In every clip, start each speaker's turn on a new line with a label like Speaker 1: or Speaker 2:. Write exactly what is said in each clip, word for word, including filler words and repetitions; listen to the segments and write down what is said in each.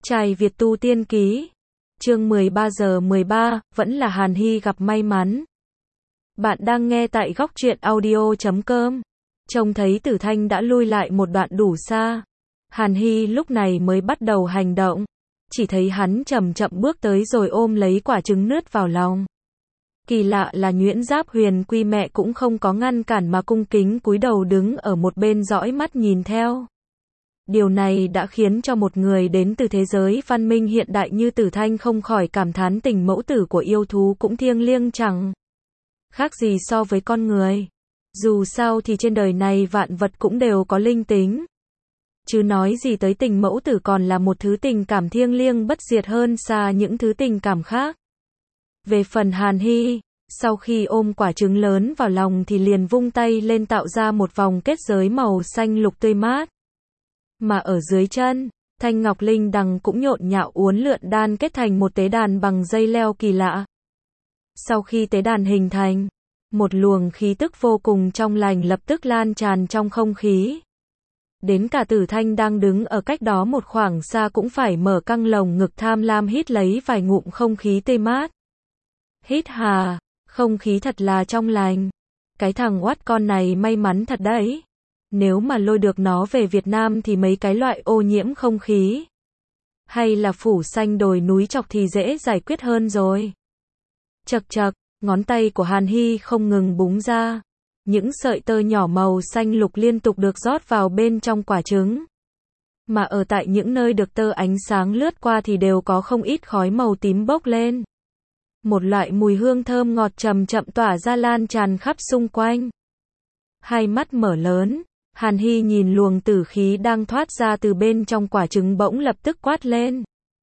Speaker 1: Trai Việt tu tiên ký. Chương mười ba giờ mười ba, vẫn là Hàn Hy gặp may mắn. Bạn đang nghe tại góc truyện audio chấm com. Trông thấy Tử Thanh đã lui lại một đoạn đủ xa. Hàn Hy lúc này mới bắt đầu hành động. Chỉ thấy hắn chậm chậm bước tới rồi ôm lấy quả trứng nứt vào lòng. Kỳ lạ là Nhuyễn Giáp Huyền Quy mẹ cũng không có ngăn cản mà cung kính cúi đầu đứng ở một bên dõi mắt nhìn theo. Điều này đã khiến cho một người đến từ thế giới văn minh hiện đại như Tử Thanh không khỏi cảm thán tình mẫu tử của yêu thú cũng thiêng liêng chẳng khác gì so với con người. Dù sao thì trên đời này vạn vật cũng đều có linh tính. Chứ nói gì tới tình mẫu tử còn là một thứ tình cảm thiêng liêng bất diệt hơn xa những thứ tình cảm khác. Về phần Hàn Hy, sau khi ôm quả trứng lớn vào lòng thì liền vung tay lên tạo ra một vòng kết giới màu xanh lục tươi mát. Mà ở dưới chân, thanh ngọc linh đằng cũng nhộn nhạo uốn lượn đan kết thành một tế đàn bằng dây leo kỳ lạ. Sau khi tế đàn hình thành, một luồng khí tức vô cùng trong lành lập tức lan tràn trong không khí. Đến cả Tử Thanh đang đứng ở cách đó một khoảng xa cũng phải mở căng lồng ngực tham lam hít lấy vài ngụm không khí tươi mát. Hít hà, không khí thật là trong lành. Cái thằng oát con này may mắn thật đấy. Nếu mà lôi được nó về Việt Nam thì mấy cái loại ô nhiễm không khí hay là phủ xanh đồi núi chọc thì dễ giải quyết hơn rồi. Chật chật, ngón tay của Hàn Hy không ngừng búng ra. Những sợi tơ nhỏ màu xanh lục liên tục được rót vào bên trong quả trứng. Mà ở tại những nơi được tơ ánh sáng lướt qua thì đều có không ít khói màu tím bốc lên. Một loại mùi hương thơm ngọt chậm chậm tỏa ra lan tràn khắp xung quanh. Hai mắt mở lớn, Hàn Hy nhìn luồng tử khí đang thoát ra từ bên trong quả trứng bỗng lập tức quát lên.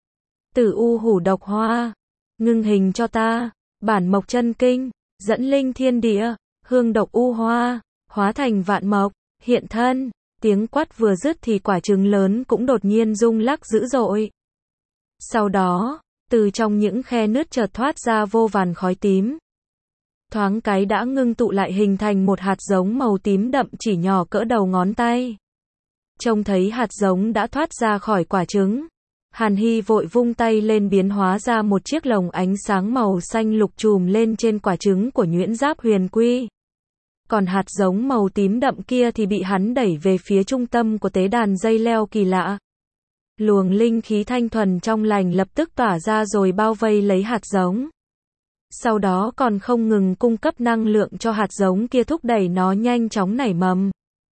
Speaker 1: Tử u hủ độc hoa, ngưng hình cho ta, bản mộc chân kinh, dẫn linh thiên địa, hương độc u hoa, hóa thành vạn mộc, hiện thân. Tiếng quát vừa dứt thì quả trứng lớn cũng đột nhiên rung lắc dữ dội. Sau đó, từ trong những khe nứt chợt thoát ra vô vàn khói tím. Thoáng cái đã ngưng tụ lại hình thành một hạt giống màu tím đậm chỉ nhỏ cỡ đầu ngón tay. Trông thấy hạt giống đã thoát ra khỏi quả trứng, Hàn Hy vội vung tay lên biến hóa ra một chiếc lồng ánh sáng màu xanh lục trùm lên trên quả trứng của Nhuyễn Giáp Huyền Quy. Còn hạt giống màu tím đậm kia thì bị hắn đẩy về phía trung tâm của tế đàn dây leo kỳ lạ. Luồng linh khí thanh thuần trong lành lập tức tỏa ra rồi bao vây lấy hạt giống. Sau đó còn không ngừng cung cấp năng lượng cho hạt giống kia thúc đẩy nó nhanh chóng nảy mầm.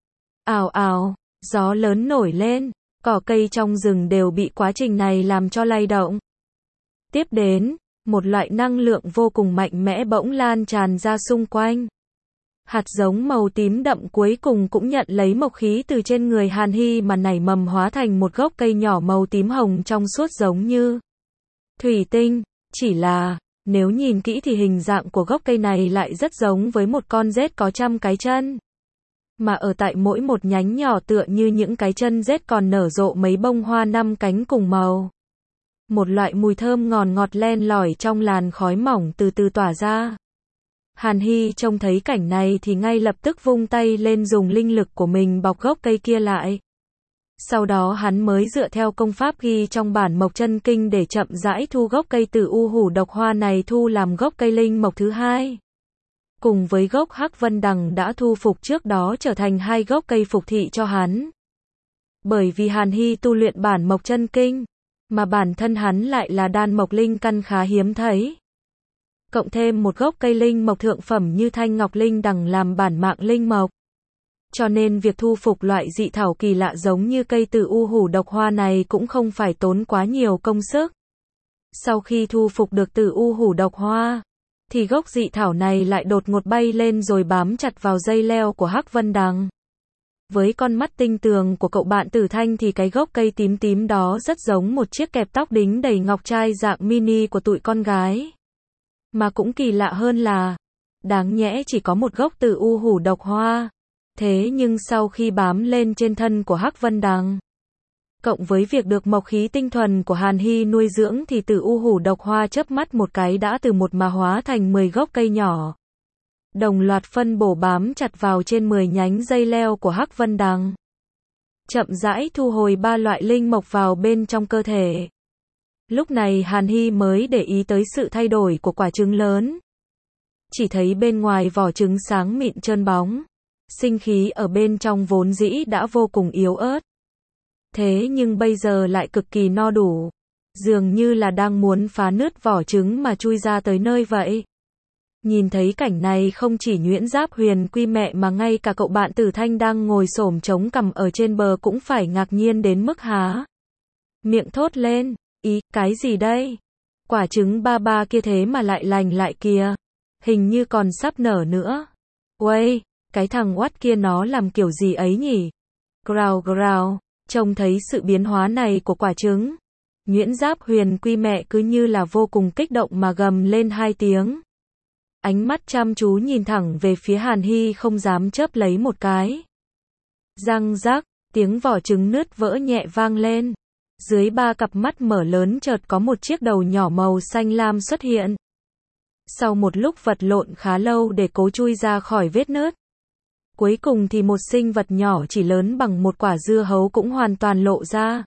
Speaker 1: Ào ào, gió lớn nổi lên, cỏ cây trong rừng đều bị quá trình này làm cho lay động. Tiếp đến, một loại năng lượng vô cùng mạnh mẽ bỗng lan tràn ra xung quanh. Hạt giống màu tím đậm cuối cùng cũng nhận lấy mộc khí từ trên người Hàn Hy mà nảy mầm hóa thành một gốc cây nhỏ màu tím hồng trong suốt giống như thủy tinh, chỉ là nếu nhìn kỹ thì hình dạng của gốc cây này lại rất giống với một con rết có trăm cái chân. Mà ở tại mỗi một nhánh nhỏ tựa như những cái chân rết còn nở rộ mấy bông hoa năm cánh cùng màu. Một loại mùi thơm ngọt ngọt len lỏi trong làn khói mỏng từ từ tỏa ra. Hàn Hy trông thấy cảnh này thì ngay lập tức vung tay lên dùng linh lực của mình bọc gốc cây kia lại. Sau đó hắn mới dựa theo công pháp ghi trong bản mộc chân kinh để chậm rãi thu gốc cây tử u hủ độc hoa này thu làm gốc cây linh mộc thứ hai. Cùng với gốc hắc vân đằng đã thu phục trước đó trở thành hai gốc cây phục thị cho hắn. Bởi vì Hàn Hy tu luyện bản mộc chân kinh, mà bản thân hắn lại là đan mộc linh căn khá hiếm thấy. Cộng thêm một gốc cây linh mộc thượng phẩm như thanh ngọc linh đằng làm bản mạng linh mộc. Cho nên việc thu phục loại dị thảo kỳ lạ giống như cây tử u hủ độc hoa này cũng không phải tốn quá nhiều công sức. Sau khi thu phục được tử u hủ độc hoa, thì gốc dị thảo này lại đột ngột bay lên rồi bám chặt vào dây leo của hắc vân đằng. Với con mắt tinh tường của cậu bạn Tử Thanh thì cái gốc cây tím tím đó rất giống một chiếc kẹp tóc đính đầy ngọc trai dạng mini của tụi con gái. Mà cũng kỳ lạ hơn là, đáng nhẽ chỉ có một gốc tử u hủ độc hoa. Thế nhưng sau khi bám lên trên thân của hắc vân đằng, cộng với việc được mộc khí tinh thuần của Hàn Hy nuôi dưỡng thì tử u hủ độc hoa chớp mắt một cái đã từ một mà hóa thành mười gốc cây nhỏ. Đồng loạt phân bổ bám chặt vào trên mười nhánh dây leo của hắc vân đằng. Chậm rãi thu hồi ba loại linh mộc vào bên trong cơ thể. Lúc này Hàn Hy mới để ý tới sự thay đổi của quả trứng lớn. Chỉ thấy bên ngoài vỏ trứng sáng mịn trơn bóng. Sinh khí ở bên trong vốn dĩ đã vô cùng yếu ớt. Thế nhưng bây giờ lại cực kỳ no đủ. Dường như là đang muốn phá nứt vỏ trứng mà chui ra tới nơi vậy. Nhìn thấy cảnh này không chỉ Nguyễn Giáp Huyền Quy mẹ mà ngay cả cậu bạn Tử Thanh đang ngồi xổm chống cằm ở trên bờ cũng phải ngạc nhiên đến mức há miệng thốt lên. Ý, cái gì đây? Quả trứng ba ba kia thế mà lại lành lại kìa. Hình như còn sắp nở nữa. Uây, cái thằng oắt kia nó làm kiểu gì ấy nhỉ? Grào grào, trông thấy sự biến hóa này của quả trứng. Nguyễn Giáp Huyền Quy mẹ cứ như là vô cùng kích động mà gầm lên hai tiếng. Ánh mắt chăm chú nhìn thẳng về phía Hàn Hy không dám chớp lấy một cái. Răng rắc, tiếng vỏ trứng nứt vỡ nhẹ vang lên. Dưới ba cặp mắt mở lớn chợt có một chiếc đầu nhỏ màu xanh lam xuất hiện. Sau một lúc vật lộn khá lâu để cố chui ra khỏi vết nứt. Cuối cùng thì một sinh vật nhỏ chỉ lớn bằng một quả dưa hấu cũng hoàn toàn lộ ra.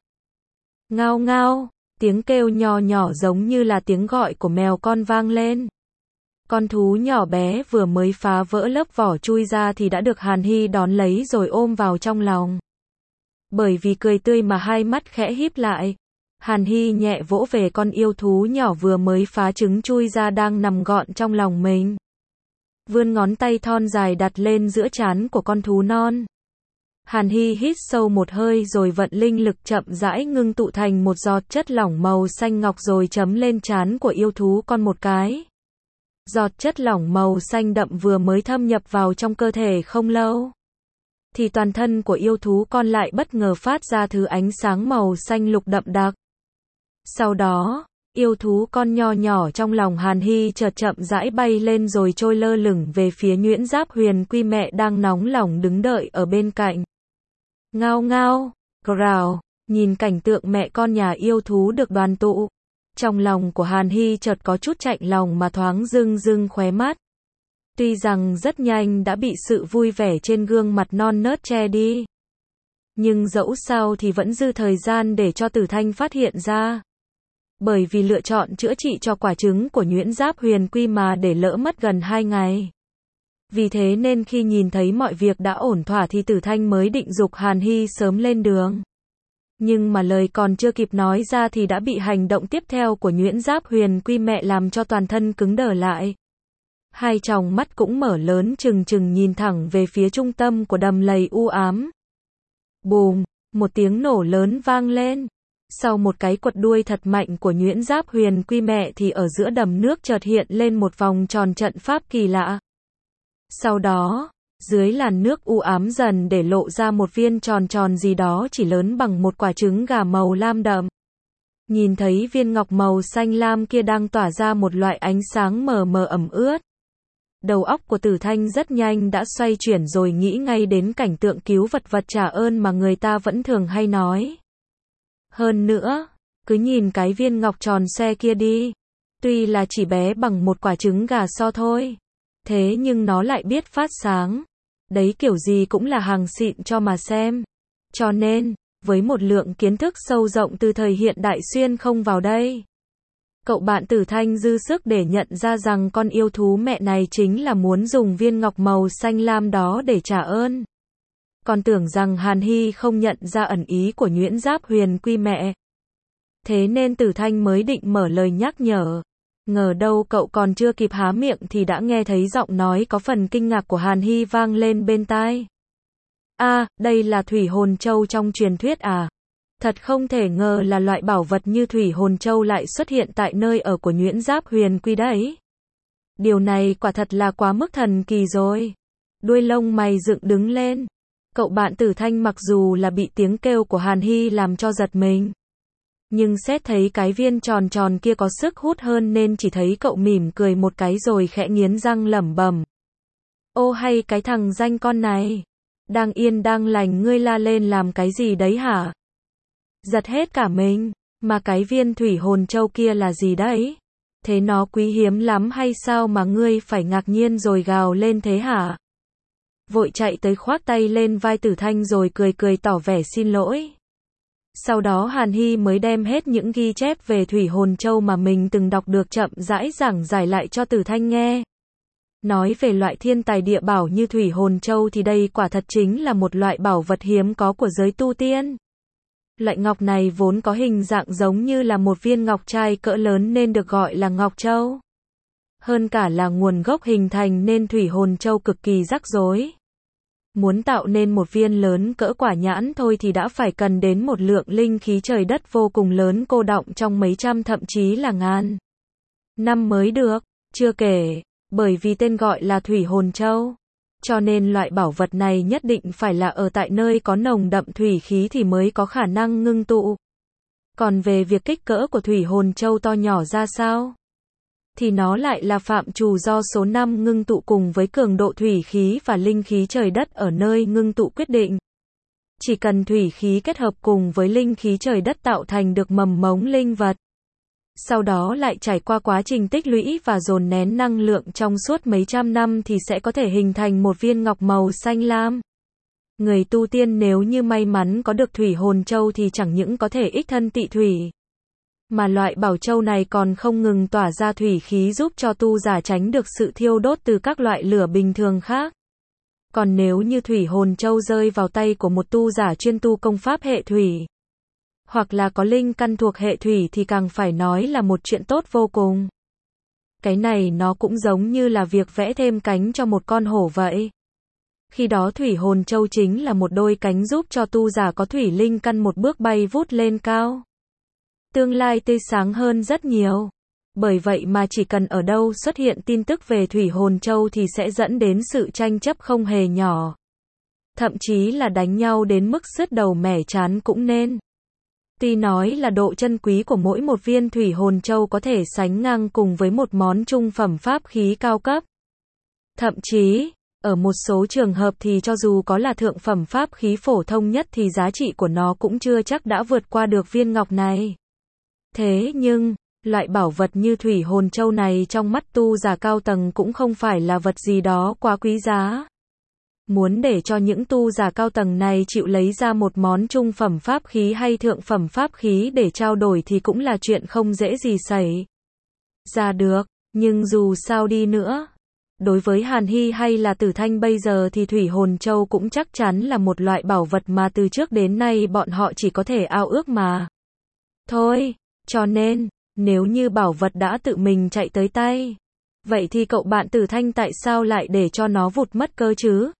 Speaker 1: Ngao ngao, tiếng kêu nho nhỏ giống như là tiếng gọi của mèo con vang lên. Con thú nhỏ bé vừa mới phá vỡ lớp vỏ chui ra thì đã được Hàn Hy đón lấy rồi ôm vào trong lòng. Bởi vì cười tươi mà hai mắt khẽ híp lại. Hàn Hy nhẹ vỗ về con yêu thú nhỏ vừa mới phá trứng chui ra đang nằm gọn trong lòng mình. Vươn ngón tay thon dài đặt lên giữa trán của con thú non. Hàn Hy hít sâu một hơi rồi vận linh lực chậm rãi ngưng tụ thành một giọt chất lỏng màu xanh ngọc rồi chấm lên trán của yêu thú con một cái. Giọt chất lỏng màu xanh đậm vừa mới thâm nhập vào trong cơ thể không lâu, thì toàn thân của yêu thú con lại bất ngờ phát ra thứ ánh sáng màu xanh lục đậm đặc. Sau đó, yêu thú con nho nhỏ trong lòng Hàn Hy chợt chậm rãi bay lên rồi trôi lơ lửng về phía Nguyễn Giáp Huyền Quy mẹ đang nóng lòng đứng đợi ở bên cạnh. Ngao ngao, grào, nhìn cảnh tượng mẹ con nhà yêu thú được đoàn tụ. Trong lòng của Hàn Hy chợt có chút chạnh lòng mà thoáng rưng rưng khóe mắt. Tuy rằng rất nhanh đã bị sự vui vẻ trên gương mặt non nớt che đi. Nhưng dẫu sao thì vẫn dư thời gian để cho Tử Thanh phát hiện ra. Bởi vì lựa chọn chữa trị cho quả trứng của Nguyễn Giáp Huyền Quy mà để lỡ mất gần hai ngày. Vì thế nên khi nhìn thấy mọi việc đã ổn thỏa thì Tử Thanh mới định giục Hàn Hy sớm lên đường. Nhưng mà lời còn chưa kịp nói ra thì đã bị hành động tiếp theo của Nguyễn Giáp Huyền Quy mẹ làm cho toàn thân cứng đờ lại. Hai tròng mắt cũng mở lớn trừng trừng nhìn thẳng về phía trung tâm của đầm lầy u ám. Bùm, một tiếng nổ lớn vang lên. Sau một cái quật đuôi thật mạnh của Nguyễn Giáp Huyền Quy mẹ thì ở giữa đầm nước chợt hiện lên một vòng tròn trận pháp kỳ lạ. Sau đó, dưới làn nước u ám dần để lộ ra một viên tròn tròn gì đó chỉ lớn bằng một quả trứng gà màu lam đậm. Nhìn thấy viên ngọc màu xanh lam kia đang tỏa ra một loại ánh sáng mờ mờ ẩm ướt. Đầu óc của Tử Thanh rất nhanh đã xoay chuyển rồi nghĩ ngay đến cảnh tượng cứu vật vật trả ơn mà người ta vẫn thường hay nói. Hơn nữa, cứ nhìn cái viên ngọc tròn xoe kia đi. Tuy là chỉ bé bằng một quả trứng gà so thôi. Thế nhưng nó lại biết phát sáng. Đấy kiểu gì cũng là hàng xịn cho mà xem. Cho nên, với một lượng kiến thức sâu rộng từ thời hiện đại xuyên không vào đây. Cậu bạn Tử Thanh dư sức để nhận ra rằng con yêu thú mẹ này chính là muốn dùng viên ngọc màu xanh lam đó để trả ơn. Còn tưởng rằng Hàn Hy không nhận ra ẩn ý của Nguyễn Giáp Huyền Quy mẹ. Thế nên Tử Thanh mới định mở lời nhắc nhở. Ngờ đâu cậu còn chưa kịp há miệng thì đã nghe thấy giọng nói có phần kinh ngạc của Hàn Hy vang lên bên tai. A, à, đây là thủy hồn châu trong truyền thuyết à? Thật không thể ngờ là loại bảo vật như thủy hồn châu lại xuất hiện tại nơi ở của Nguyễn Giáp Huyền Quy đấy. Điều này quả thật là quá mức thần kỳ rồi. Đuôi lông mày dựng đứng lên. Cậu bạn Tử Thanh mặc dù là bị tiếng kêu của Hàn Hy làm cho giật mình. Nhưng xét thấy cái viên tròn tròn kia có sức hút hơn nên chỉ thấy cậu mỉm cười một cái rồi khẽ nghiến răng lẩm bẩm. Ô hay cái thằng danh con này. Đang yên đang lành ngươi la lên làm cái gì đấy hả? Giật hết cả mình. Mà cái viên thủy hồn châu kia là gì đấy? Thế nó quý hiếm lắm hay sao mà ngươi phải ngạc nhiên rồi gào lên thế hả? Vội chạy tới khoác tay lên vai Tử Thanh rồi cười cười tỏ vẻ xin lỗi. Sau đó Hàn Hy mới đem hết những ghi chép về thủy hồn châu mà mình từng đọc được chậm rãi giảng giải lại cho Tử Thanh nghe. Nói về loại thiên tài địa bảo như thủy hồn châu thì đây quả thật chính là một loại bảo vật hiếm có của giới tu tiên. Loại ngọc này vốn có hình dạng giống như là một viên ngọc trai cỡ lớn nên được gọi là ngọc châu. Hơn cả là nguồn gốc hình thành nên thủy hồn châu cực kỳ rắc rối. Muốn tạo nên một viên lớn cỡ quả nhãn thôi thì đã phải cần đến một lượng linh khí trời đất vô cùng lớn cô đọng trong mấy trăm thậm chí là ngàn năm mới được. Chưa kể, bởi vì tên gọi là thủy hồn châu, cho nên loại bảo vật này nhất định phải là ở tại nơi có nồng đậm thủy khí thì mới có khả năng ngưng tụ. Còn về việc kích cỡ của thủy hồn châu to nhỏ ra sao, thì nó lại là phạm trù do số năm ngưng tụ cùng với cường độ thủy khí và linh khí trời đất ở nơi ngưng tụ quyết định. Chỉ cần thủy khí kết hợp cùng với linh khí trời đất tạo thành được mầm mống linh vật. Sau đó lại trải qua quá trình tích lũy và dồn nén năng lượng trong suốt mấy trăm năm thì sẽ có thể hình thành một viên ngọc màu xanh lam. Người tu tiên nếu như may mắn có được thủy hồn châu thì chẳng những có thể ích thân tị thủy, mà loại bảo châu này còn không ngừng tỏa ra thủy khí giúp cho tu giả tránh được sự thiêu đốt từ các loại lửa bình thường khác. Còn nếu như thủy hồn châu rơi vào tay của một tu giả chuyên tu công pháp hệ thủy, hoặc là có linh căn thuộc hệ thủy thì càng phải nói là một chuyện tốt vô cùng. Cái này nó cũng giống như là việc vẽ thêm cánh cho một con hổ vậy. Khi đó thủy hồn châu chính là một đôi cánh giúp cho tu giả có thủy linh căn một bước bay vút lên cao. Tương lai tươi sáng hơn rất nhiều. Bởi vậy mà chỉ cần ở đâu xuất hiện tin tức về thủy hồn châu thì sẽ dẫn đến sự tranh chấp không hề nhỏ. Thậm chí là đánh nhau đến mức sứt đầu mẻ trán cũng nên. Tuy nói là độ chân quý của mỗi một viên thủy hồn châu có thể sánh ngang cùng với một món trung phẩm pháp khí cao cấp. Thậm chí, ở một số trường hợp thì cho dù có là thượng phẩm pháp khí phổ thông nhất thì giá trị của nó cũng chưa chắc đã vượt qua được viên ngọc này. Thế nhưng, loại bảo vật như thủy hồn châu này trong mắt tu giả cao tầng cũng không phải là vật gì đó quá quý giá. Muốn để cho những tu giả cao tầng này chịu lấy ra một món trung phẩm pháp khí hay thượng phẩm pháp khí để trao đổi thì cũng là chuyện không dễ gì xảy ra được. Nhưng dù sao đi nữa, đối với Hàn Hy hay là Tử Thanh bây giờ thì thủy hồn châu cũng chắc chắn là một loại bảo vật mà từ trước đến nay bọn họ chỉ có thể ao ước mà thôi. Cho nên, nếu như bảo vật đã tự mình chạy tới tay, vậy thì cậu bạn Tử Thanh tại sao lại để cho nó vụt mất cơ chứ?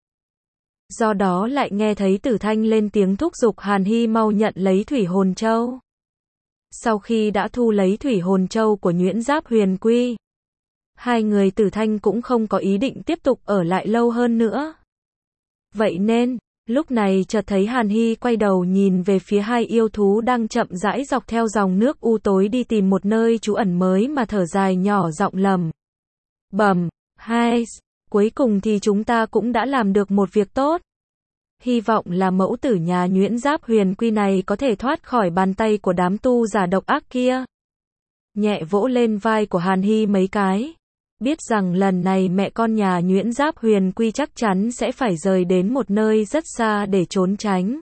Speaker 1: Do đó lại nghe thấy Tử Thanh lên tiếng thúc giục Hàn Hy mau nhận lấy thủy hồn châu. Sau khi đã thu lấy thủy hồn châu của Nhuyễn Giáp Huyền Quy, hai người Tử Thanh cũng không có ý định tiếp tục ở lại lâu hơn nữa. Vậy nên, lúc này chợt thấy Hàn Hy quay đầu nhìn về phía hai yêu thú đang chậm rãi dọc theo dòng nước u tối đi tìm một nơi trú ẩn mới mà thở dài nhỏ giọng lầm bầm, hai, cuối cùng thì chúng ta cũng đã làm được một việc tốt. Hy vọng là mẫu tử nhà Nhuyễn Giáp Huyền Quy này có thể thoát khỏi bàn tay của đám tu giả độc ác kia. Nhẹ vỗ lên vai của Hàn Hy mấy cái. Biết rằng lần này mẹ con nhà Nhuyễn Giáp Huyền Quy chắc chắn sẽ phải rời đến một nơi rất xa để trốn tránh.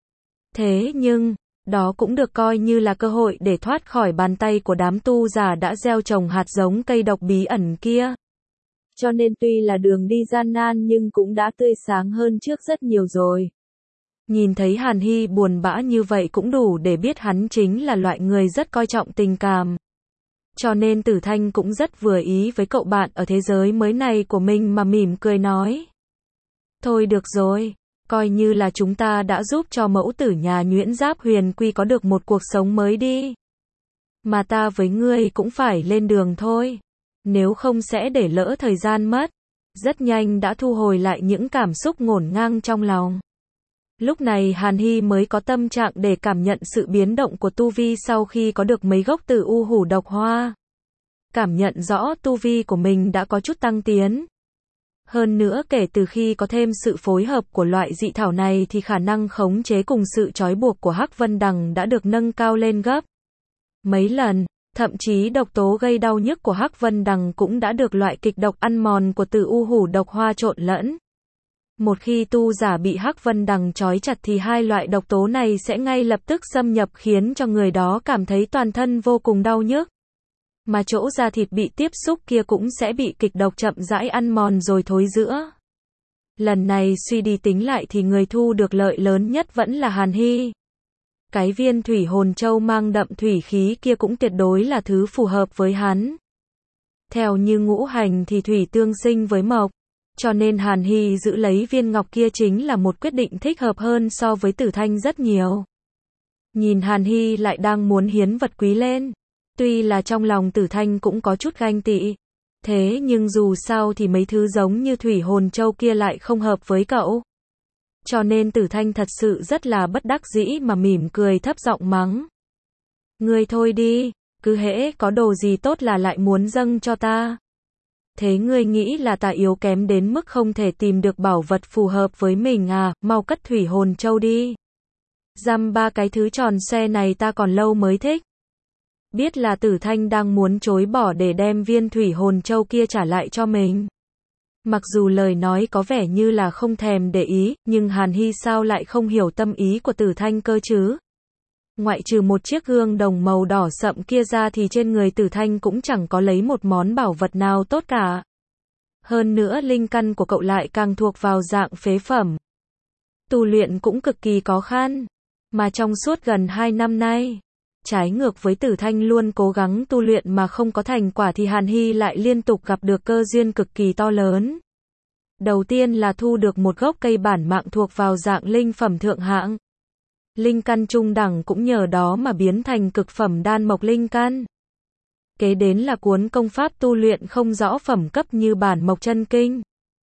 Speaker 1: Thế nhưng, đó cũng được coi như là cơ hội để thoát khỏi bàn tay của đám tu giả đã gieo trồng hạt giống cây độc bí ẩn kia. Cho nên tuy là đường đi gian nan nhưng cũng đã tươi sáng hơn trước rất nhiều rồi. Nhìn thấy Hàn Hy buồn bã như vậy cũng đủ để biết hắn chính là loại người rất coi trọng tình cảm. Cho nên Tử Thanh cũng rất vừa ý với cậu bạn ở thế giới mới này của mình mà mỉm cười nói. Thôi được rồi, coi như là chúng ta đã giúp cho mẫu tử nhà Nhuyễn Giáp Huyền Quy có được một cuộc sống mới đi. Mà ta với ngươi cũng phải lên đường thôi. Nếu không sẽ để lỡ thời gian mất. Rất nhanh đã thu hồi lại những cảm xúc ngổn ngang trong lòng. Lúc này Hàn Hy mới có tâm trạng để cảm nhận sự biến động của tu vi sau khi có được mấy gốc tử u hủ độc hoa. Cảm nhận rõ tu vi của mình đã có chút tăng tiến. Hơn nữa kể từ khi có thêm sự phối hợp của loại dị thảo này thì khả năng khống chế cùng sự trói buộc của Hắc Vân Đằng đã được nâng cao lên gấp mấy lần. Thậm chí độc tố gây đau nhức của Hắc Vân Đằng cũng đã được loại kịch độc ăn mòn của tử u hủ độc hoa trộn lẫn. Một khi tu giả bị hắc vân đằng trói chặt thì hai loại độc tố này sẽ ngay lập tức xâm nhập khiến cho người đó cảm thấy toàn thân vô cùng đau nhức. Mà chỗ da thịt bị tiếp xúc kia cũng sẽ bị kịch độc chậm rãi ăn mòn rồi thối rữa. Lần này suy đi tính lại thì người thu được lợi lớn nhất vẫn là Hàn Hy. Cái viên thủy hồn châu mang đậm thủy khí kia cũng tuyệt đối là thứ phù hợp với hắn. Theo như ngũ hành thì thủy tương sinh với mộc, cho nên Hàn Hy giữ lấy viên ngọc kia chính là một quyết định thích hợp hơn so với Tử Thanh rất nhiều. Nhìn Hàn Hy lại đang muốn hiến vật quý lên. Tuy là trong lòng Tử Thanh cũng có chút ganh tị. Thế nhưng dù sao thì mấy thứ giống như thủy hồn châu kia lại không hợp với cậu. Cho nên Tử Thanh thật sự rất là bất đắc dĩ mà mỉm cười thấp giọng mắng. Ngươi thôi đi, cứ hễ có đồ gì tốt là lại muốn dâng cho ta. Thế ngươi nghĩ là ta yếu kém đến mức không thể tìm được bảo vật phù hợp với mình à, mau cất thủy hồn châu đi. Dăm ba cái thứ tròn xoe này ta còn lâu mới thích. Biết là Tử Thanh đang muốn chối bỏ để đem viên thủy hồn châu kia trả lại cho mình. Mặc dù lời nói có vẻ như là không thèm để ý, nhưng Hàn Hy sao lại không hiểu tâm ý của Tử Thanh cơ chứ? Ngoại trừ một chiếc gương đồng màu đỏ sậm kia ra thì trên người Tử Thanh cũng chẳng có lấy một món bảo vật nào tốt cả. Hơn nữa linh căn của cậu lại càng thuộc vào dạng phế phẩm. Tu luyện cũng cực kỳ khó khăn. Mà trong suốt gần hai năm nay, trái ngược với Tử Thanh luôn cố gắng tu luyện mà không có thành quả thì Hàn Hy lại liên tục gặp được cơ duyên cực kỳ to lớn. Đầu tiên là thu được một gốc cây bản mạng thuộc vào dạng linh phẩm thượng hạng. Linh căn trung đẳng cũng nhờ đó mà biến thành cực phẩm đan mộc linh căn. Kế đến là cuốn công pháp tu luyện không rõ phẩm cấp như bản mộc chân kinh.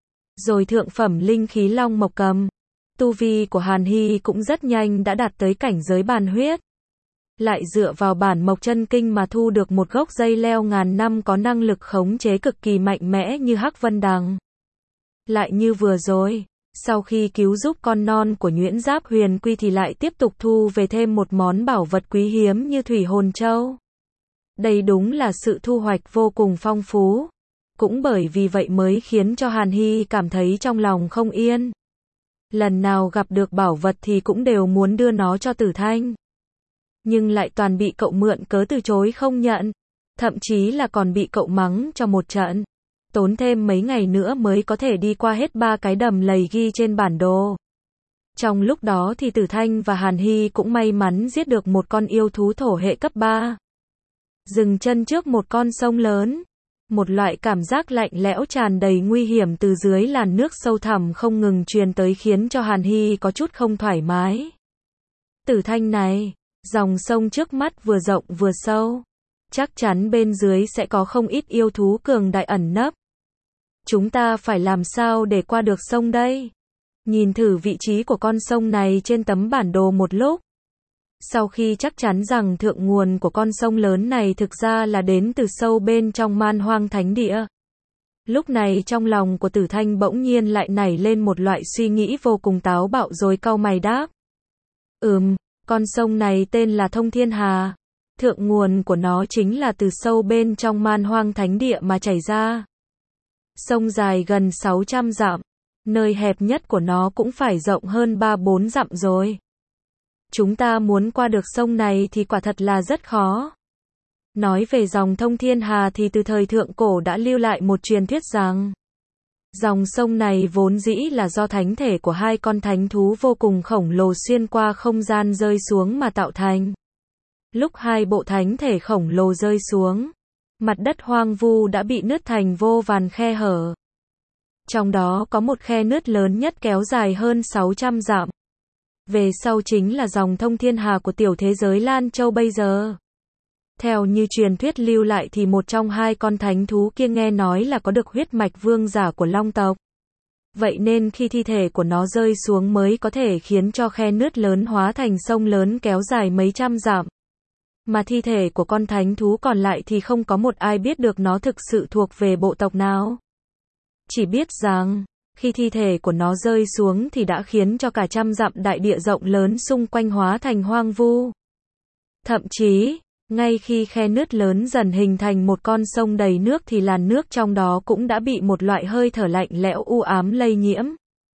Speaker 1: Rồi thượng phẩm linh khí long mộc cầm. Tu vi của Hàn Hy cũng rất nhanh đã đạt tới cảnh giới bàn huyết. Lại dựa vào bản mộc chân kinh mà thu được một gốc dây leo ngàn năm có năng lực khống chế cực kỳ mạnh mẽ như hắc vân đằng. Lại như vừa rồi, sau khi cứu giúp con non của Nhuyễn Giáp Huyền Quy thì lại tiếp tục thu về thêm một món bảo vật quý hiếm như thủy hồn châu. Đây đúng là sự thu hoạch vô cùng phong phú. Cũng bởi vì vậy mới khiến cho Hàn Hy cảm thấy trong lòng không yên. Lần nào gặp được bảo vật thì cũng đều muốn đưa nó cho Tử Thanh. Nhưng lại toàn bị cậu mượn cớ từ chối không nhận. Thậm chí là còn bị cậu mắng cho một trận. Tốn thêm mấy ngày nữa mới có thể đi qua hết ba cái đầm lầy ghi trên bản đồ. Trong lúc đó thì Tử Thanh và Hàn Hy cũng may mắn giết được một con yêu thú thổ hệ cấp ba. Dừng chân trước một con sông lớn. Một loại cảm giác lạnh lẽo tràn đầy nguy hiểm từ dưới làn nước sâu thẳm không ngừng truyền tới khiến cho Hàn Hy có chút không thoải mái. Tử Thanh này, dòng sông trước mắt vừa rộng vừa sâu. Chắc chắn bên dưới sẽ có không ít yêu thú cường đại ẩn nấp. Chúng ta phải làm sao để qua được sông đây? Nhìn thử vị trí của con sông này trên tấm bản đồ một lúc. Sau khi chắc chắn rằng thượng nguồn của con sông lớn này thực ra là đến từ sâu bên trong Man Hoang Thánh Địa. Lúc này trong lòng của Tử Thanh bỗng nhiên lại nảy lên một loại suy nghĩ vô cùng táo bạo rồi cau mày đáp. Ừm, con sông này tên là Thông Thiên Hà. Thượng nguồn của nó chính là từ sâu bên trong Man Hoang Thánh Địa mà chảy ra. Sông dài gần sáu trăm dặm, nơi hẹp nhất của nó cũng phải rộng hơn ba bốn dặm rồi. Chúng ta muốn qua được sông này thì quả thật là rất khó. Nói về dòng Thông Thiên Hà thì từ thời thượng cổ đã lưu lại một truyền thuyết rằng dòng sông này vốn dĩ là do thánh thể của hai con thánh thú vô cùng khổng lồ xuyên qua không gian rơi xuống mà tạo thành. Lúc hai bộ thánh thể khổng lồ rơi xuống, mặt đất hoang vu đã bị nứt thành vô vàn khe hở. Trong đó có một khe nứt lớn nhất kéo dài hơn sáu trăm dặm. Về sau chính là dòng Thông Thiên Hà của tiểu thế giới Lan Châu bây giờ. Theo như truyền thuyết lưu lại thì một trong hai con thánh thú kia nghe nói là có được huyết mạch vương giả của Long tộc. Vậy nên khi thi thể của nó rơi xuống mới có thể khiến cho khe nứt lớn hóa thành sông lớn kéo dài mấy trăm dặm. Mà thi thể của con thánh thú còn lại thì không có một ai biết được nó thực sự thuộc về bộ tộc nào. Chỉ biết rằng, khi thi thể của nó rơi xuống thì đã khiến cho cả trăm dặm đại địa rộng lớn xung quanh hóa thành hoang vu. Thậm chí, ngay khi khe nứt lớn dần hình thành một con sông đầy nước thì làn nước trong đó cũng đã bị một loại hơi thở lạnh lẽo u ám lây nhiễm.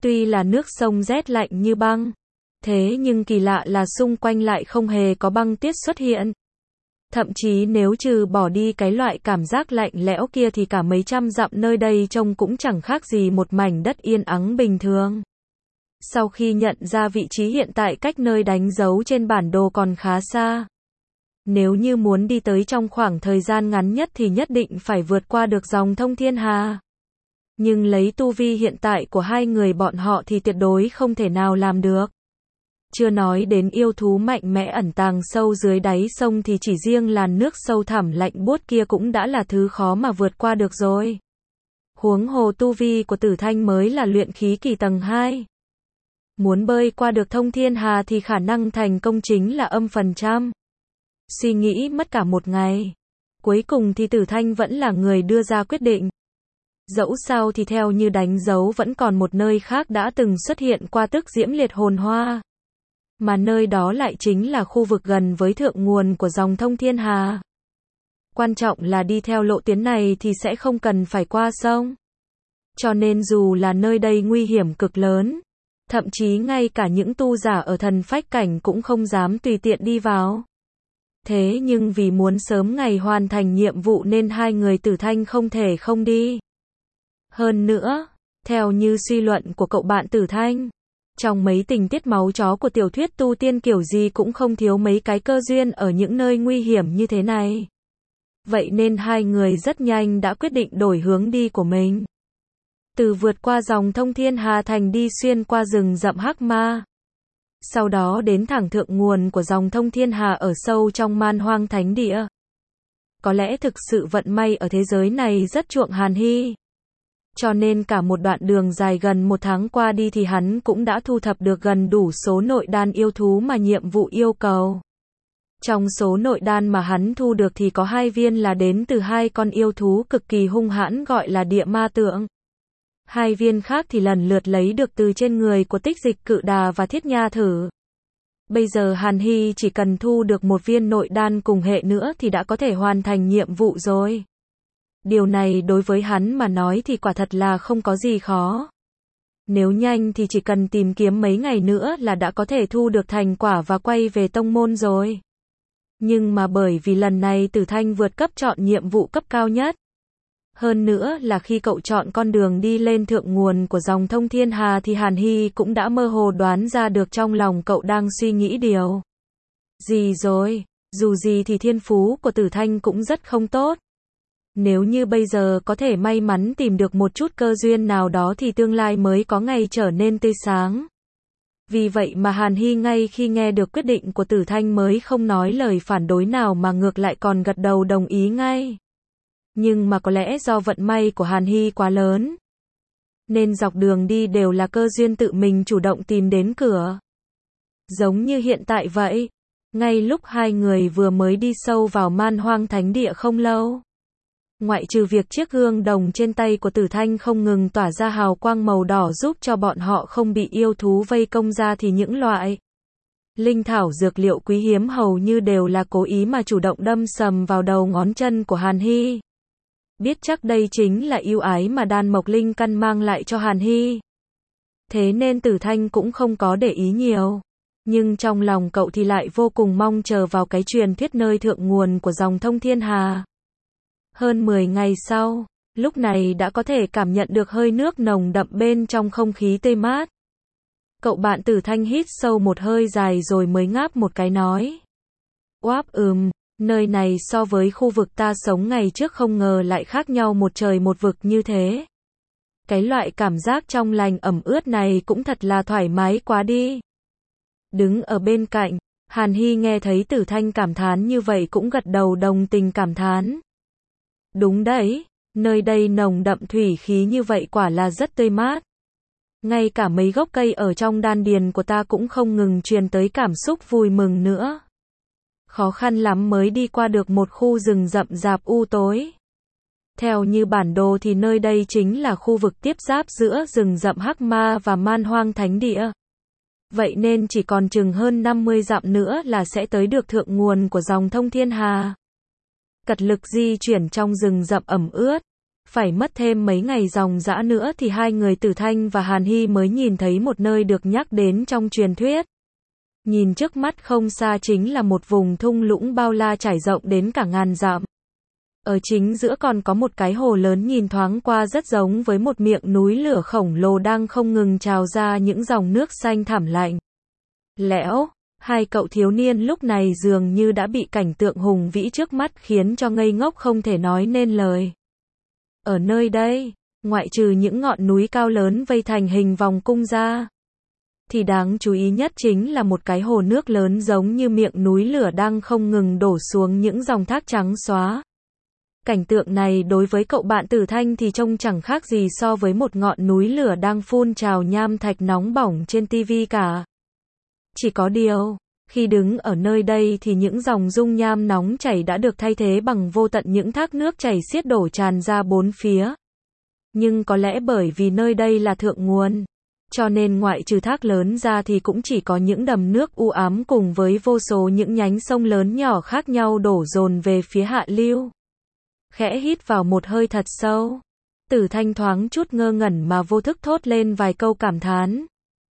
Speaker 1: tuy là nước sông rét lạnh như băng, thế nhưng kỳ lạ là xung quanh lại không hề có băng tuyết xuất hiện. Thậm chí nếu trừ bỏ đi cái loại cảm giác lạnh lẽo kia thì cả mấy trăm dặm nơi đây trông cũng chẳng khác gì một mảnh đất yên ắng bình thường. Sau khi nhận ra vị trí hiện tại cách nơi đánh dấu trên bản đồ còn khá xa. Nếu như muốn đi tới trong khoảng thời gian ngắn nhất thì nhất định phải vượt qua được dòng thông thiên hà. Nhưng lấy tu vi hiện tại của hai người bọn họ thì tuyệt đối không thể nào làm được. Chưa nói đến yêu thú mạnh mẽ ẩn tàng sâu dưới đáy sông thì chỉ riêng làn nước sâu thẳm lạnh buốt kia cũng đã là thứ khó mà vượt qua được rồi. Huống hồ tu vi của Tử Thanh mới là luyện khí kỳ tầng hai. Muốn bơi qua được thông thiên hà thì khả năng thành công chính là âm phần trăm. Suy nghĩ mất cả một ngày. Cuối cùng thì Tử Thanh vẫn là người đưa ra quyết định. Dẫu sao thì theo như đánh dấu vẫn còn một nơi khác đã từng xuất hiện qua tức diễm liệt hồn hoa. Mà nơi đó lại chính là khu vực gần với thượng nguồn của dòng thông thiên hà. Quan trọng là đi theo lộ tuyến này thì sẽ không cần phải qua sông. Cho nên dù là nơi đây nguy hiểm cực lớn, thậm chí ngay cả những tu giả ở thần phách cảnh cũng không dám tùy tiện đi vào. Thế nhưng vì muốn sớm ngày hoàn thành nhiệm vụ nên hai người Tử Thanh không thể không đi. Hơn nữa, theo như suy luận của cậu bạn Tử Thanh, trong mấy tình tiết máu chó của tiểu thuyết tu tiên kiểu gì cũng không thiếu mấy cái cơ duyên ở những nơi nguy hiểm như thế này. Vậy nên hai người rất nhanh đã quyết định đổi hướng đi của mình. Từ vượt qua dòng thông thiên hà thành đi xuyên qua rừng rậm hắc ma. Sau đó đến thẳng thượng nguồn của dòng thông thiên hà ở sâu trong man hoang thánh địa. Có lẽ thực sự vận may ở thế giới này rất chuộng Hàn Hy. Cho nên cả một đoạn đường dài gần một tháng qua đi thì hắn cũng đã thu thập được gần đủ số nội đan yêu thú mà nhiệm vụ yêu cầu. Trong số nội đan mà hắn thu được thì có hai viên là đến từ hai con yêu thú cực kỳ hung hãn gọi là địa ma tượng. Hai viên khác thì lần lượt lấy được từ trên người của Tích Dịch Cự Đà và Thiết Nha Thử. Bây giờ Hàn Hy chỉ cần thu được một viên nội đan cùng hệ nữa thì đã có thể hoàn thành nhiệm vụ rồi. Điều này đối với hắn mà nói thì quả thật là không có gì khó. Nếu nhanh thì chỉ cần tìm kiếm mấy ngày nữa là đã có thể thu được thành quả và quay về tông môn rồi. Nhưng mà bởi vì lần này Tử Thanh vượt cấp chọn nhiệm vụ cấp cao nhất. Hơn nữa là khi cậu chọn con đường đi lên thượng nguồn của dòng thông thiên hà thì Hàn Hy cũng đã mơ hồ đoán ra được trong lòng cậu đang suy nghĩ điều gì rồi. Dù gì thì thiên phú của Tử Thanh cũng rất không tốt. Nếu như bây giờ có thể may mắn tìm được một chút cơ duyên nào đó thì tương lai mới có ngày trở nên tươi sáng. Vì vậy mà Hàn Hy ngay khi nghe được quyết định của Tử Thanh mới không nói lời phản đối nào mà ngược lại còn gật đầu đồng ý ngay. Nhưng mà có lẽ do vận may của Hàn Hy quá lớn, nên dọc đường đi đều là cơ duyên tự mình chủ động tìm đến cửa. Giống như hiện tại vậy, ngay lúc hai người vừa mới đi sâu vào man hoang thánh địa không lâu. Ngoại trừ việc chiếc gương đồng trên tay của Tử Thanh không ngừng tỏa ra hào quang màu đỏ giúp cho bọn họ không bị yêu thú vây công ra thì những loại linh thảo dược liệu quý hiếm hầu như đều là cố ý mà chủ động đâm sầm vào đầu ngón chân của Hàn Hy. Biết chắc đây chính là ưu ái mà đan mộc linh căn mang lại cho Hàn Hy. Thế nên Tử Thanh cũng không có để ý nhiều. Nhưng trong lòng cậu thì lại vô cùng mong chờ vào cái truyền thuyết nơi thượng nguồn của dòng thông thiên hà. Hơn mười ngày sau, lúc này đã có thể cảm nhận được hơi nước nồng đậm bên trong không khí tươi mát. Cậu bạn Tử Thanh hít sâu một hơi dài rồi mới ngáp một cái nói. Oáp ừm, nơi này so với khu vực ta sống ngày trước không ngờ lại khác nhau một trời một vực như thế. Cái loại cảm giác trong lành ẩm ướt này cũng thật là thoải mái quá đi. Đứng ở bên cạnh, Hàn Hy nghe thấy Tử Thanh cảm thán như vậy cũng gật đầu đồng tình cảm thán. Đúng đấy, nơi đây nồng đậm thủy khí như vậy quả là rất tươi mát. Ngay cả mấy gốc cây ở trong đan điền của ta cũng không ngừng truyền tới cảm xúc vui mừng nữa. Khó khăn lắm mới đi qua được một khu rừng rậm rạp u tối. Theo như bản đồ thì nơi đây chính là khu vực tiếp giáp giữa rừng rậm hắc ma và man hoang thánh địa. Vậy nên chỉ còn chừng hơn năm mươi dặm nữa là sẽ tới được thượng nguồn của dòng thông thiên hà. Cật lực di chuyển trong rừng rậm ẩm ướt, Phải mất thêm mấy ngày dòng dã nữa thì hai người Tử Thanh và Hàn Hy mới nhìn thấy một nơi được nhắc đến trong truyền thuyết. Nhìn trước mắt không xa chính là một vùng thung lũng bao la trải rộng đến cả ngàn dặm. Ở chính giữa còn có một cái hồ lớn nhìn thoáng qua rất giống với một miệng núi lửa khổng lồ đang không ngừng trào ra những dòng nước xanh thẳm lạnh. Lẽo, hai cậu thiếu niên lúc này dường như đã bị cảnh tượng hùng vĩ trước mắt khiến cho ngây ngốc không thể nói nên lời. Ở nơi đây, ngoại trừ những ngọn núi cao lớn vây thành hình vòng cung ra, thì đáng chú ý nhất chính là một cái hồ nước lớn giống như miệng núi lửa đang không ngừng đổ xuống những dòng thác trắng xóa. Cảnh tượng này đối với cậu bạn Tử Thanh thì trông chẳng khác gì so với một ngọn núi lửa đang phun trào nham thạch nóng bỏng trên tivi cả. Chỉ có điều, khi đứng ở nơi đây thì những dòng dung nham nóng chảy đã được thay thế bằng vô tận những thác nước chảy xiết đổ tràn ra bốn phía. Nhưng có lẽ bởi vì nơi đây là thượng nguồn, cho nên ngoại trừ thác lớn ra thì cũng chỉ có những đầm nước u ám cùng với vô số những nhánh sông lớn nhỏ khác nhau đổ dồn về phía hạ lưu. Khẽ hít vào một hơi thật sâu, Tử Thanh thoáng chút ngơ ngẩn mà vô thức thốt lên vài câu cảm thán.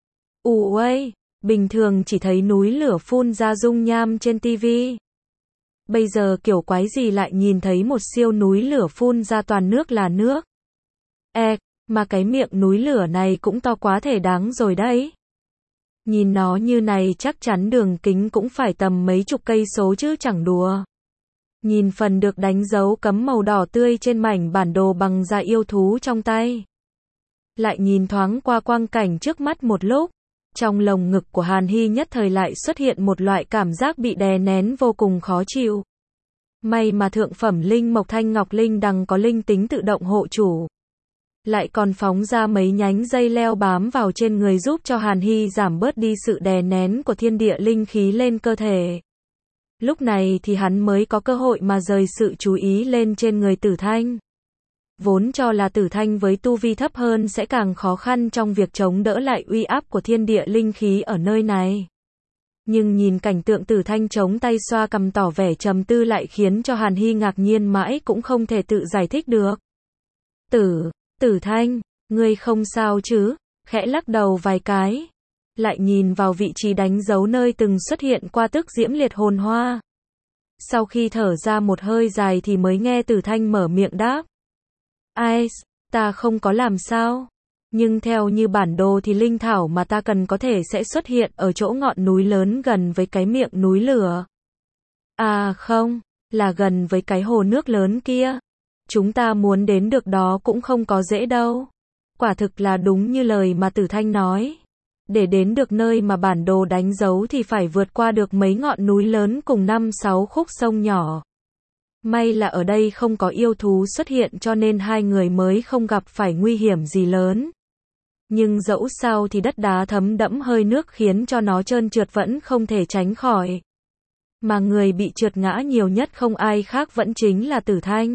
Speaker 1: Ui, bình thường chỉ thấy núi lửa phun ra dung nham trên tivi. Bây giờ kiểu quái gì lại nhìn thấy một siêu núi lửa phun ra toàn nước là nước. E, mà cái miệng núi lửa này cũng to quá thể đáng rồi đấy. Nhìn nó như này chắc chắn đường kính cũng phải tầm mấy chục cây số chứ chẳng đùa. Nhìn phần được đánh dấu cấm màu đỏ tươi trên mảnh bản đồ bằng da yêu thú trong tay. Lại nhìn thoáng qua quang cảnh trước mắt một lúc, trong lồng ngực của Hàn Hy nhất thời lại xuất hiện một loại cảm giác bị đè nén vô cùng khó chịu. May mà thượng phẩm linh mộc thanh ngọc linh đằng có linh tính tự động hộ chủ. Lại còn phóng ra mấy nhánh dây leo bám vào trên người giúp cho Hàn Hy giảm bớt đi sự đè nén của thiên địa linh khí lên cơ thể. Lúc này thì hắn mới có cơ hội mà rời sự chú ý lên trên người Tử Thanh. Vốn cho là Tử Thanh với tu vi thấp hơn sẽ càng khó khăn trong việc chống đỡ lại uy áp của thiên địa linh khí ở nơi này. Nhưng nhìn cảnh tượng Tử Thanh chống tay xoa cằm tỏ vẻ trầm tư lại khiến cho Hàn Hy ngạc nhiên mãi cũng không thể tự giải thích được. Tử, Tử Thanh, ngươi không sao chứ? Khẽ lắc đầu vài cái. Lại nhìn vào vị trí đánh dấu nơi từng xuất hiện qua tức diễm liệt hồn hoa. Sau khi thở ra một hơi dài thì mới nghe Tử Thanh mở miệng đáp. Ai, ta không có làm sao. Nhưng theo như bản đồ thì linh thảo mà ta cần có thể sẽ xuất hiện ở chỗ ngọn núi lớn gần với cái miệng núi lửa. À không, là gần với cái hồ nước lớn kia. Chúng ta muốn đến được đó cũng không có dễ đâu. Quả thực là đúng như lời mà Tử Thanh nói. Để đến được nơi mà bản đồ đánh dấu thì phải vượt qua được mấy ngọn núi lớn cùng năm sáu khúc sông nhỏ. May là ở đây không có yêu thú xuất hiện cho nên hai người mới không gặp phải nguy hiểm gì lớn. Nhưng dẫu sao thì đất đá thấm đẫm hơi nước khiến cho nó trơn trượt vẫn không thể tránh khỏi. Mà người bị trượt ngã nhiều nhất không ai khác vẫn chính là Tử Thanh.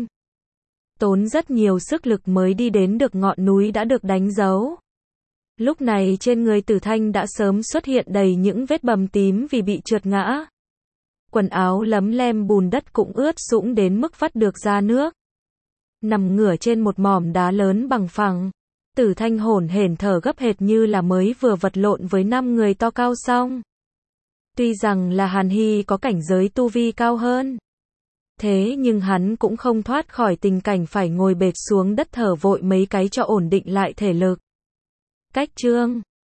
Speaker 1: Tốn rất nhiều sức lực mới đi đến được ngọn núi đã được đánh dấu. Lúc này trên người Tử Thanh đã sớm xuất hiện đầy những vết bầm tím vì bị trượt ngã. Quần áo lấm lem bùn đất cũng ướt sũng đến mức vắt được ra nước. Nằm ngửa trên một mỏm đá lớn bằng phẳng, Tử Thanh hổn hển thở gấp hệt như là mới vừa vật lộn với năm người to cao xong. Tuy rằng là Hàn Hy có cảnh giới tu vi cao hơn, thế nhưng hắn cũng không thoát khỏi tình cảnh phải ngồi bệt xuống đất thở vội mấy cái cho ổn định lại thể lực. Cách chương